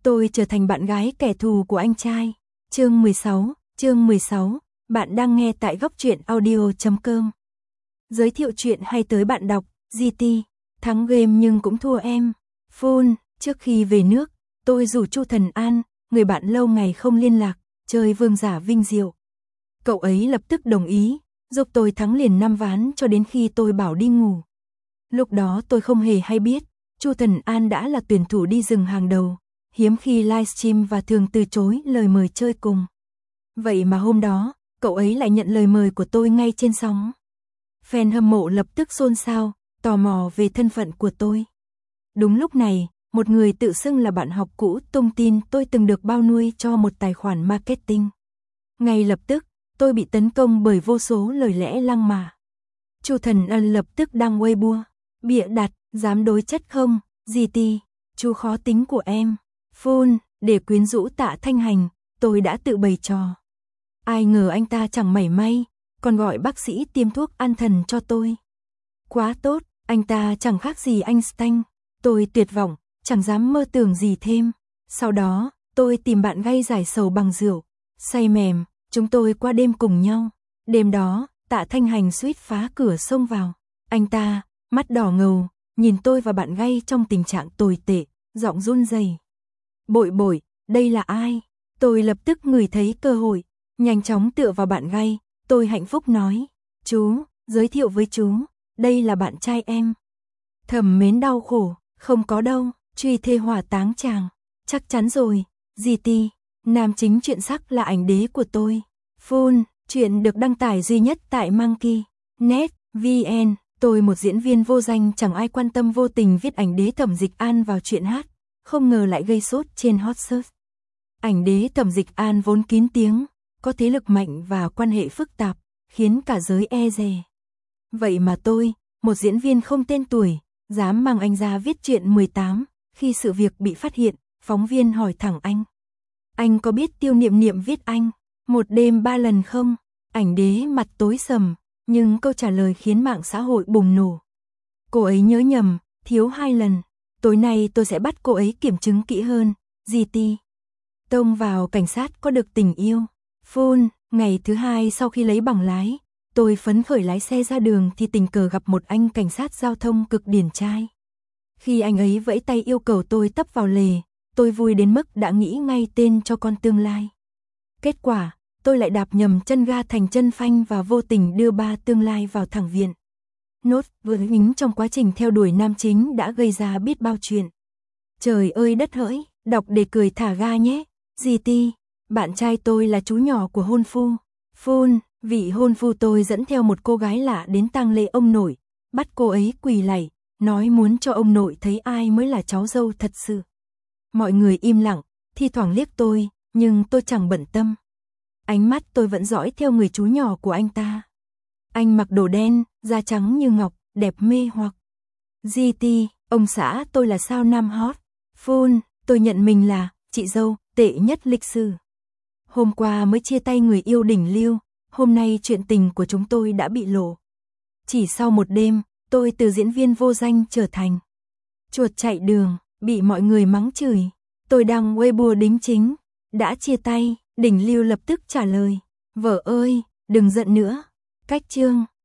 Tôi trở thành bạn gái kẻ thù của anh trai. Chương 16, bạn đang nghe tại góc truyện audio.com. Giới thiệu chuyện hay tới bạn đọc, GT, thắng game nhưng cũng thua em. Full, trước khi về nước, tôi rủ Chu Thần An, người bạn lâu ngày không liên lạc, chơi vương giả vinh diệu. Cậu ấy lập tức đồng ý, giúp tôi thắng liền 5 ván cho đến khi tôi bảo đi ngủ. Lúc đó tôi không hề hay biết, Chu Thần An đã là tuyển thủ đi rừng hàng đầu, hiếm khi livestream và thường từ chối lời mời chơi cùng. Vậy mà hôm đó, cậu ấy lại nhận lời mời của tôi ngay trên sóng. Fan hâm mộ lập tức xôn xao, tò mò về thân phận của tôi. Đúng lúc này, một người tự xưng là bạn học cũ tung tin tôi từng được bao nuôi cho một tài khoản marketing. Ngay lập tức, tôi bị tấn công bởi vô số lời lẽ lăng mạ. Chu Thần An lập tức đăng Weibo, bịa đặt, dám đối chất không, GT, chú khó tính của em. Full, để quyến rũ Tạ Thanh Hành, tôi đã tự bày trò. Ai ngờ anh ta chẳng mảy may, còn gọi bác sĩ tiêm thuốc an thần cho tôi. Quá tốt, anh ta chẳng khác gì Einstein. Tôi tuyệt vọng, chẳng dám mơ tưởng gì thêm. Sau đó, tôi tìm bạn gay giải sầu bằng rượu. Say mềm, chúng tôi qua đêm cùng nhau. Đêm đó, Tạ Thanh Hành suýt phá cửa xông vào. Anh ta, mắt đỏ ngầu, nhìn tôi và bạn gay trong tình trạng tồi tệ, giọng run rẩy. Bội, đây là ai? Tôi lập tức ngửi thấy cơ hội, nhanh chóng tựa vào bạn gay, tôi hạnh phúc nói, chú, giới thiệu với chú, đây là bạn trai em. Thầm mến đau khổ, không có đâu, truy thê hỏa táng chàng, chắc chắn rồi, GT, nam chính chuyện sắc là ảnh đế của tôi. Full, chuyện được đăng tải duy nhất tại Monkey.net, VN, tôi một diễn viên vô danh chẳng ai quan tâm vô tình viết ảnh đế Thẩm Dịch An vào chuyện hát, không ngờ lại gây sốt trên hot search. Ảnh đế Thẩm Dịch An vốn kín tiếng, có thế lực mạnh và quan hệ phức tạp, khiến cả giới e dè. Vậy mà tôi, một diễn viên không tên tuổi, dám mang anh ra viết chuyện 18, khi sự việc bị phát hiện, phóng viên hỏi thẳng anh. Anh có biết Tiêu Niệm Niệm viết anh, một đêm 3 lần không? Ảnh đế mặt tối sầm, nhưng câu trả lời khiến mạng xã hội bùng nổ. Cô ấy nhớ nhầm, thiếu 2 lần. Tối nay tôi sẽ bắt cô ấy kiểm chứng kỹ hơn, GT. Tông vào cảnh sát có được tình yêu. Full, ngày thứ 2 sau khi lấy bằng lái, tôi phấn khởi lái xe ra đường thì tình cờ gặp một anh cảnh sát giao thông cực điển trai. Khi anh ấy vẫy tay yêu cầu tôi tấp vào lề, tôi vui đến mức đã nghĩ ngay tên cho con tương lai. Kết quả, tôi lại đạp nhầm chân ga thành chân phanh và vô tình đưa ba tương lai vào thẳng viện. Nốt vừa hính trong quá trình theo đuổi nam chính đã gây ra biết bao chuyện. Trời ơi đất hỡi, đọc để cười thả ga nhé. GT, bạn trai tôi là chú nhỏ của hôn phu. Full, vị hôn phu tôi dẫn theo một cô gái lạ đến tang lễ ông nội, bắt cô ấy quỳ lạy, nói muốn cho ông nội thấy ai mới là cháu dâu thật sự. Mọi người im lặng, thi thoảng liếc tôi, nhưng tôi chẳng bận tâm. Ánh mắt tôi vẫn dõi theo người chú nhỏ của anh ta. Anh mặc đồ đen, da trắng như ngọc, đẹp mê hoặc. GT, ông xã tôi là sao nam hot. Full, tôi nhận mình là chị dâu tệ nhất lịch sử. Hôm qua mới chia tay người yêu đỉnh lưu, hôm nay chuyện tình của chúng tôi đã bị lộ. Chỉ sau một đêm, tôi từ diễn viên vô danh trở thành chuột chạy đường, bị mọi người mắng chửi. Tôi đăng Weibo đính chính, đã chia tay, đỉnh lưu lập tức trả lời, vợ ơi, đừng giận nữa. Cách chương